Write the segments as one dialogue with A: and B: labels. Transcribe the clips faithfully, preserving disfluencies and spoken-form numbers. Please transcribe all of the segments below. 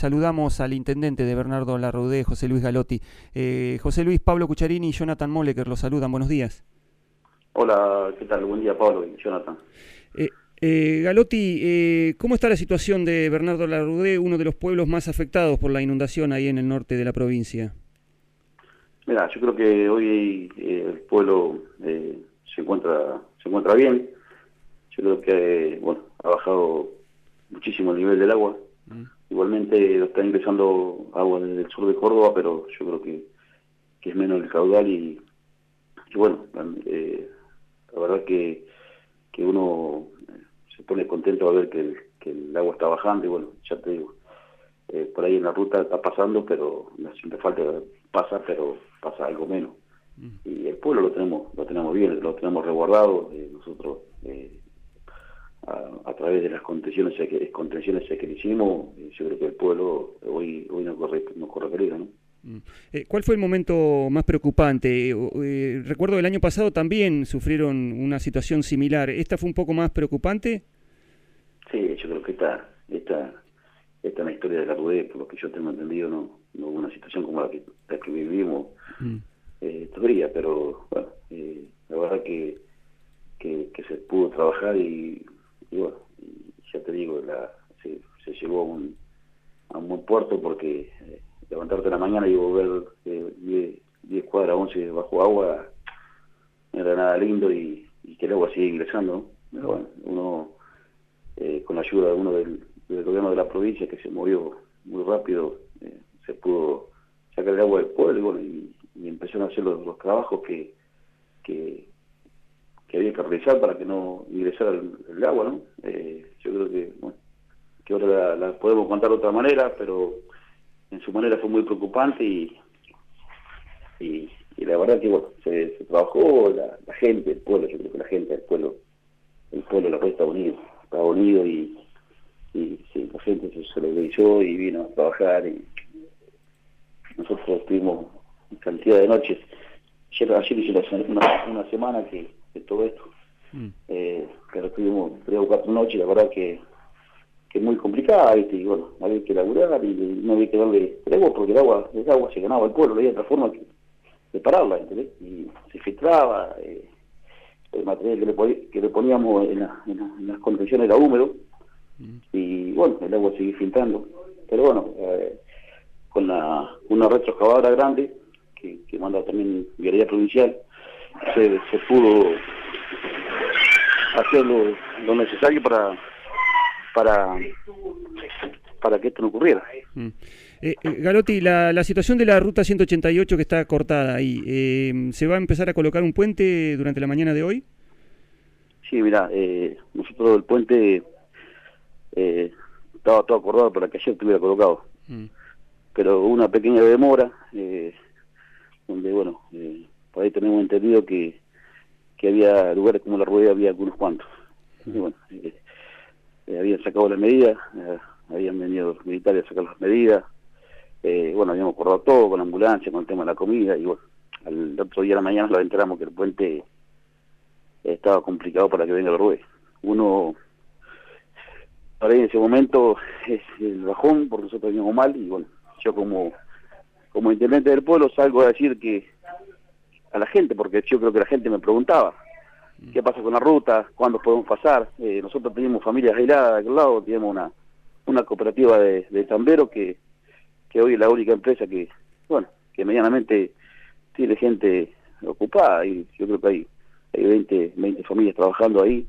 A: saludamos al intendente de Bernardo Larraudé, José Luis Galotti. Eh, José Luis, Pablo Cucharini y Jonathan Moleker los saludan. Buenos días.
B: Hola, ¿qué tal? Buen día, Pablo y Jonathan.
A: Eh, eh, Galotti, eh, ¿cómo está la situación de Bernardo Larraudé, uno de los pueblos más afectados por la inundación ahí en el norte de la provincia?
B: Mira, yo creo que hoy eh, el pueblo eh, se encuentra se encuentra bien. Yo creo que bueno ha bajado muchísimo el nivel del agua. Mm. Igualmente está ingresando agua desde el sur de Córdoba, pero yo creo que, que es menos el caudal y, y bueno, eh, la verdad que, que uno se pone contento a ver que el, que el agua está bajando y bueno, ya te digo, eh, por ahí en la ruta está pasando, pero no siempre falta pasa, pero pasa algo menos. Mm. Y el pueblo lo tenemos lo tenemos bien, lo tenemos resguardado, eh, nosotros eh, a, a través de las contenciones contenciones que hicimos, yo creo que el pueblo hoy hoy no corre, no corre peligro, ¿no?
A: Eh, ¿Cuál fue el momento más preocupante? Eh, recuerdo el año pasado también sufrieron una situación similar. ¿Esta fue un poco más preocupante?
B: Sí, yo creo que esta, esta, esta es la historia de Larraudé, por lo que yo tengo entendido, no, no hubo una situación como la que, la que vivimos mm. eh, todavía, pero bueno, eh, la verdad que, que, que se pudo trabajar y, y bueno, y ya te digo, la, se, se llegó a un, a un buen puerto porque eh, levantarte en la mañana y volver eh, diez cuadras, once bajo agua, no era nada lindo y, y que el agua sigue ingresando, ¿no? Pero bueno, uno, eh, con la ayuda de uno del, del gobierno de la provincia que se movió muy rápido, eh, se pudo sacar el agua del pueblo y bueno, y, y empezaron a hacer los, los trabajos que, que, que había que realizar para que no ingresara el, el agua, ¿no? Eh, yo creo que, bueno, que ahora la, la podemos contar de otra manera, pero en su manera fue muy preocupante y, y, y la verdad que bueno, se, se trabajó la, la gente, el pueblo, yo creo que la gente, el pueblo, el pueblo de la Costa Unido, estaba unido y, y sí, la gente se solidarizó y vino a trabajar y nosotros estuvimos cantidad de noches. Ayer, ayer hice una, una semana que de todo esto, mm. eh, pero estuvimos tres o cuatro noches, la verdad que que es muy complicada, ¿viste? Y bueno, había que laburar y no había que darle tregua porque el agua, el agua se ganaba al pueblo, no había otra forma que, de pararla, ¿entendés? Y se filtraba, eh, el material que le, que le poníamos en, la, en, la, en las contenciones era húmedo, mm. y bueno, el agua seguía filtrando. Pero bueno, eh, con la, una retroexcavadora grande, que, que manda también Vialidad Provincial, se, se pudo hacer lo, lo necesario para para para que esto no ocurriera.
A: Mm. Eh, eh, Galotti, la, la situación de la ruta ciento ochenta y ocho que está cortada ahí, eh, ¿se va a empezar a colocar un puente durante la mañana de hoy?
B: Sí, mira, eh, nosotros el puente eh, estaba todo acordado para que ayer estuviera colocado, mm. pero hubo una pequeña demora, eh, donde bueno, eh, por ahí tenemos entendido que, que había lugares como la Rueda, había algunos cuantos. Mm. Y bueno, eh, Eh, habían sacado las medidas, eh, habían venido los militares a sacar las medidas, eh, bueno, habíamos acordado todo con la ambulancia, con el tema de la comida, y bueno, al otro día de la mañana nos enteramos que el puente estaba complicado para que venga el Rueda. Uno, para ahí en ese momento, es el bajón, porque nosotros veníamos mal, y bueno, yo como, como intendente del pueblo salgo a decir que a la gente, porque yo creo que la gente me preguntaba, ¿qué pasa con la ruta? ¿Cuándo podemos pasar? Eh, nosotros tenemos familias aisladas de aquel lado, tenemos una una cooperativa de, de tamberos que, que hoy es la única empresa que, bueno, que medianamente tiene gente ocupada y yo creo que hay, hay veinte, veinte familias trabajando ahí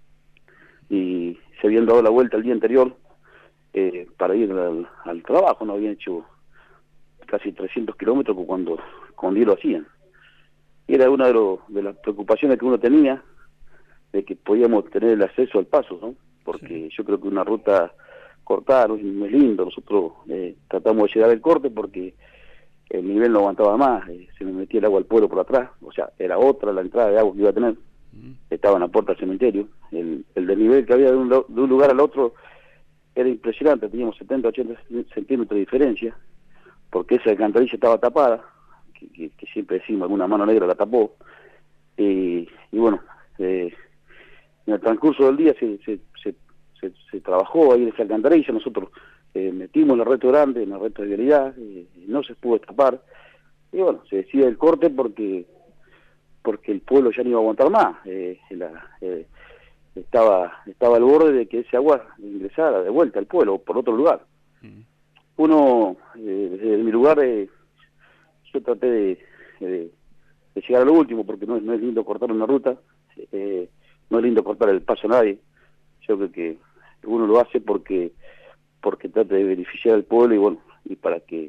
B: y se habían dado la vuelta el día anterior eh, para ir al, al trabajo, no habían hecho casi trescientos kilómetros cuando, cuando lo hacían. Y era una de, lo, de las preocupaciones que uno tenía, de que podíamos tener el acceso al paso, ¿no? Porque sí. Yo creo que una ruta cortada no es, no es lindo. Nosotros eh, tratamos de llegar al corte porque el nivel no aguantaba más, eh, se me metía el agua al pueblo por atrás, o sea, era otra la entrada de agua que iba a tener, mm. estaba en la puerta del cementerio, el, el desnivel que había de un, de un lugar al otro era impresionante, teníamos setenta, ochenta centímetros de diferencia, porque esa alcantarilla estaba tapada, que, que, que siempre decimos, alguna mano negra la tapó, y, y bueno, eh, en el transcurso del día se, se, se, se, se trabajó ahí en esa alcantarilla, nosotros eh, metimos el reto grande, en el reto de vialidad, eh, no se pudo destapar, y bueno, se decide el corte porque porque el pueblo ya no iba a aguantar más, eh, la, eh, estaba estaba al borde de que ese agua ingresara de vuelta al pueblo, por otro lugar. Mm. Uno, eh, desde mi lugar, eh, yo traté de, de, de llegar a lo último, porque no es, no es lindo cortar una ruta, eh, no es lindo cortar el paso a nadie. Yo creo que uno lo hace porque porque trata de beneficiar al pueblo y bueno, y para que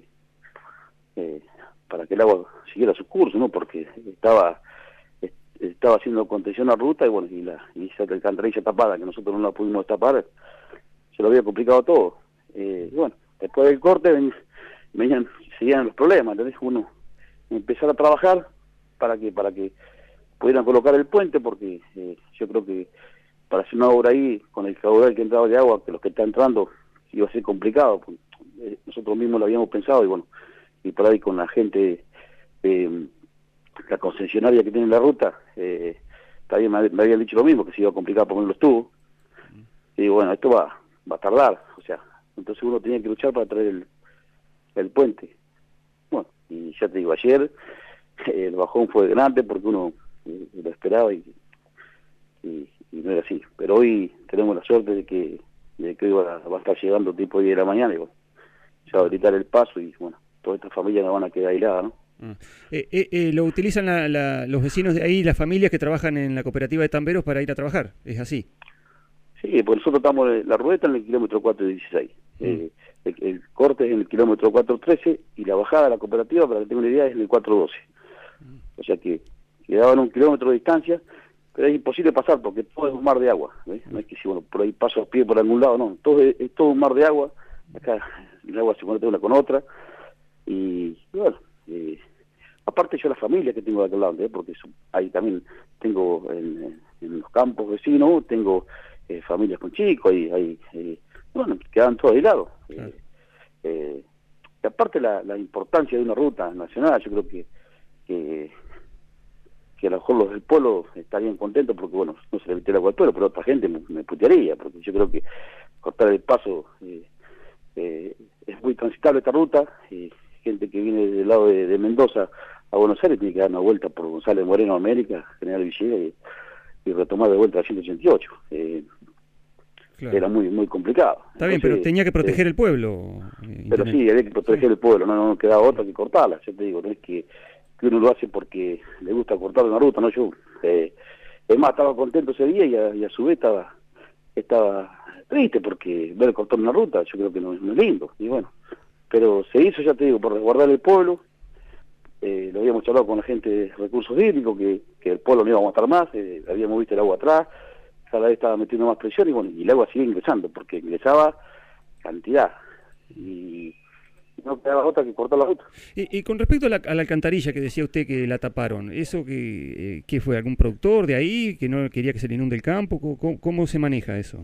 B: eh, para que el agua siguiera su curso, ¿no? Porque estaba estaba haciendo contención a la ruta y bueno, y la y esa alcantarilla tapada que nosotros no la pudimos tapar, se lo había complicado todo. Eh, y bueno, después del corte ven, venían, seguían los problemas, ¿entendés? Uno empezar a trabajar para que para que pudieran colocar el puente, porque eh, yo creo que para hacer una obra ahí, con el caudal que entraba de agua, que los que está entrando, iba a ser complicado. Pues, eh, nosotros mismos lo habíamos pensado y bueno, y por ahí con la gente, eh, la concesionaria que tiene la ruta, eh, también me, me habían dicho lo mismo, que se iba a complicar poner los tubos. Y digo, bueno, esto va, va a tardar, o sea, entonces uno tenía que luchar para traer el, el puente. Bueno, y ya te digo, ayer eh, el bajón fue grande porque uno eh, lo esperaba y, y, y no era así. Pero hoy tenemos la suerte de que, de que hoy va, va a estar llegando tipo diez de la mañana y bueno, se va a habilitar el paso y bueno, todas estas familias no van a quedar aisladas, ¿no?
A: Ah. Eh, eh, eh, ¿Lo utilizan la, la, los vecinos de ahí, las familias que trabajan en la cooperativa de tamberos para ir a trabajar? ¿Es así?
B: Sí, pues nosotros estamos en la rueda en el kilómetro cuatro dieciséis. Mm. Eh, el, el corte es en el kilómetro cuatro trece y la bajada de la cooperativa, para que tenga una idea, es en el cuatro doce. Mm. O sea que quedaban un kilómetro de distancia, pero es imposible pasar porque todo es un mar de agua. ¿Ves? No es que si bueno, por ahí paso a pie por algún lado, no. Todo es, es todo un mar de agua. Acá el agua se conecta una con otra. Y, y bueno, eh, aparte yo la familia que tengo de aquel lado, ¿eh? Porque ahí también tengo en, en los campos vecinos, tengo eh, familias con chicos, y hay, eh, bueno, quedan todos aislados. Claro. Eh, eh, y aparte la, la importancia de una ruta nacional, yo creo que, que que a lo mejor los del pueblo estarían contentos porque, bueno, no se le metió el agua al pueblo, pero otra gente me, me putearía, porque yo creo que cortar el paso, eh, eh, es muy transitable esta ruta, y gente que viene del lado de, de Mendoza a Buenos Aires tiene que dar una vuelta por González Moreno, América, General Villegas, y, y retomar de vuelta a ciento ochenta y ocho. Eh, claro. Era muy muy complicado.
A: Está Entonces, bien, pero tenía que proteger eh, el pueblo.
B: Eh, pero sí, había que proteger sí. el pueblo, no, no quedaba otra que cortarla, yo te digo, no es que que uno lo hace porque le gusta cortar una ruta, no yo. Eh, es más, estaba contento ese día y a, y a su vez estaba estaba triste porque ver cortar una ruta, yo creo que no, no es lindo. Y bueno, pero se hizo, ya te digo, por resguardar el pueblo. Eh, lo habíamos hablado con la gente de recursos hídricos, que, que el pueblo no iba a aguantar más, eh, habíamos visto el agua atrás, cada vez estaba metiendo más presión y bueno, y el agua sigue ingresando, porque ingresaba cantidad. Y no quedaba otra que cortar la ruta.
A: Y, y con respecto a la, a la alcantarilla que decía usted que la taparon, ¿eso que, eh, que fue algún productor de ahí que no quería que se le inunde el campo? ¿Cómo, cómo se maneja eso?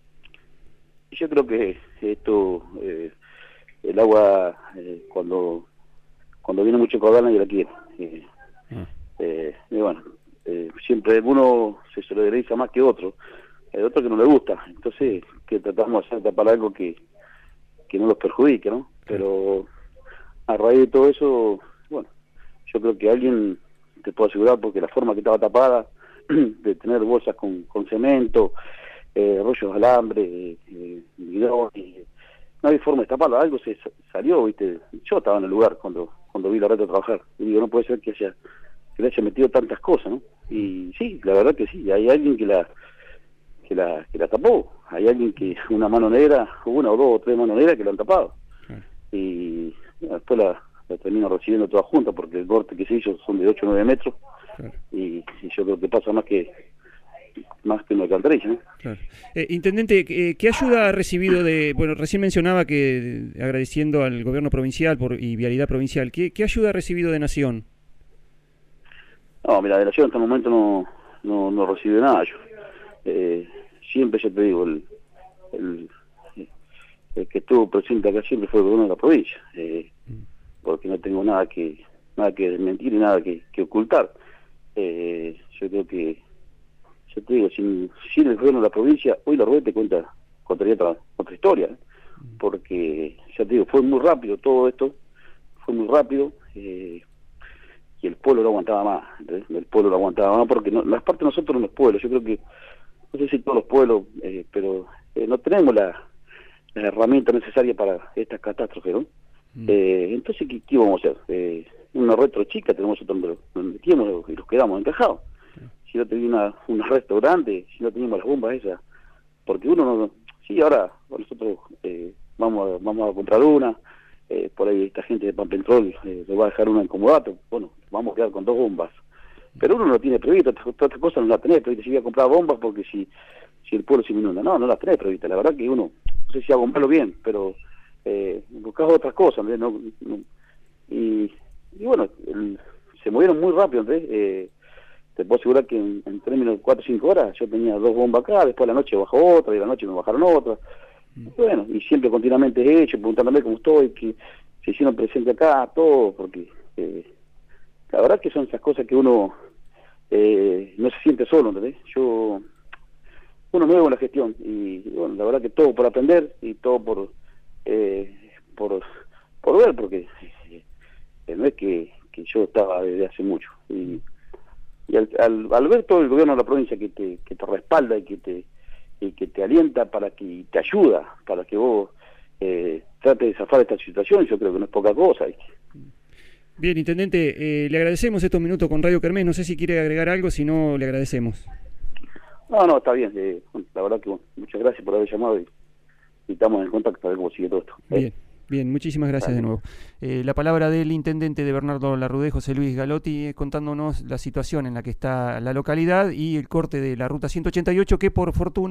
B: Yo creo que esto, eh, el agua, eh, cuando cuando viene mucho caudal nadie la quiere. Eh, ah. eh, y bueno, eh, siempre uno se solidariza más que otro, hay otro que no le gusta, entonces que tratamos de hacer tapar algo que, que no los perjudique, ¿no? Pero a raíz de todo eso, bueno, yo creo que alguien, te puedo asegurar, porque la forma que estaba tapada, de tener bolsas con, con cemento, eh, rollos de alambre, eh, bidón, eh, no hay forma de taparlo, algo se salió, viste, yo estaba en el lugar cuando cuando vi la red a trabajar, y digo, no puede ser que haya que le haya metido tantas cosas, ¿no? Y sí, la verdad que sí, hay alguien que la que la que la tapó, hay alguien que, una mano negra, una o dos o tres manos negras que la han tapado. Y bueno, después la, la termino recibiendo toda junta porque el corte que se hizo son de ocho o nueve metros. Claro. y, y yo creo que pasa más que más que una alcantarilla, ¿no?
A: Claro. Eh, Intendente, eh, ¿qué ayuda ha recibido de, bueno, recién mencionaba que eh, agradeciendo al gobierno provincial por, y Vialidad Provincial, ¿qué, qué ayuda ha recibido de Nación?
B: No, mira, de Nación hasta el momento no, no, no recibe nada yo. Eh, siempre, yo te digo, el, el el que estuvo presente acá siempre fue el gobierno de la provincia, eh, porque no tengo nada que nada que desmentir y nada que, que ocultar. Eh, yo creo que, yo te digo, sin, sin el gobierno de la provincia, hoy la rueda te cuenta, contaría otra, otra historia, ¿eh? porque, ya te digo, fue muy rápido todo esto, fue muy rápido, eh, y el pueblo lo aguantaba más, ¿entendés? El pueblo lo aguantaba más, porque no, las partes de nosotros no los pueblos, yo creo que, no sé si todos los pueblos, eh, pero eh, no tenemos la, la herramienta necesaria para estas catástrofes, ¿no? Mm. Eh, entonces, ¿qué, ¿qué vamos a hacer? Eh, una retro chica tenemos nosotros donde, donde metíamos y los quedamos encajados. Mm. Si no teníamos una, una restaurante, si no teníamos las bombas esas, porque uno no, sí, ahora nosotros eh, vamos, a, vamos a comprar una, eh, por ahí esta gente de Pampetrol eh, le va a dejar una en comodato, bueno, vamos a quedar con dos bombas, pero uno no tiene previsto, todas estas cosas no las tenés previsto, si voy a comprar bombas porque si si el pueblo se inunda, no, no las tenés previstas, la verdad que uno, no sé si hago malo bien, pero eh, buscás otras cosas, ¿no? No, y, y bueno, el, se movieron muy rápido, ¿entendés? Eh, te puedo asegurar que en, en términos de cuatro o cinco horas yo tenía dos bombas acá, después a la noche bajó otra, y a la noche me bajaron otra. Mm. Bueno, y siempre continuamente he hecho, preguntándome cómo estoy, que se hicieron presente acá, todo, porque eh, la verdad que son esas cosas que uno eh, no se siente solo, ¿entendés? Yo, uno nuevo en la gestión, y bueno, la verdad que todo por aprender, y todo por eh, por, por ver, porque eh, no es que, que yo estaba desde hace mucho, y Y al, al, al ver todo el gobierno de la provincia que te, que te respalda y que te y que te alienta para que te ayuda, para que vos eh, trates de zafar esta situación, yo creo que no es poca cosa. ¿Viste?
A: Bien, Intendente, eh, le agradecemos estos minutos con Radio Kermés, no sé si quiere agregar algo, si no, le agradecemos.
B: No, no, está bien, eh, la verdad que bueno, muchas gracias por haber llamado y, y estamos en contacto para ver cómo sigue todo esto. ¿eh?
A: Bien. Bien, muchísimas gracias de nuevo. Eh, la palabra del intendente de Bernardo Larrudé, José Luis Galotti, eh, contándonos la situación en la que está la localidad y el corte de la ruta ciento ochenta y ocho, que por fortuna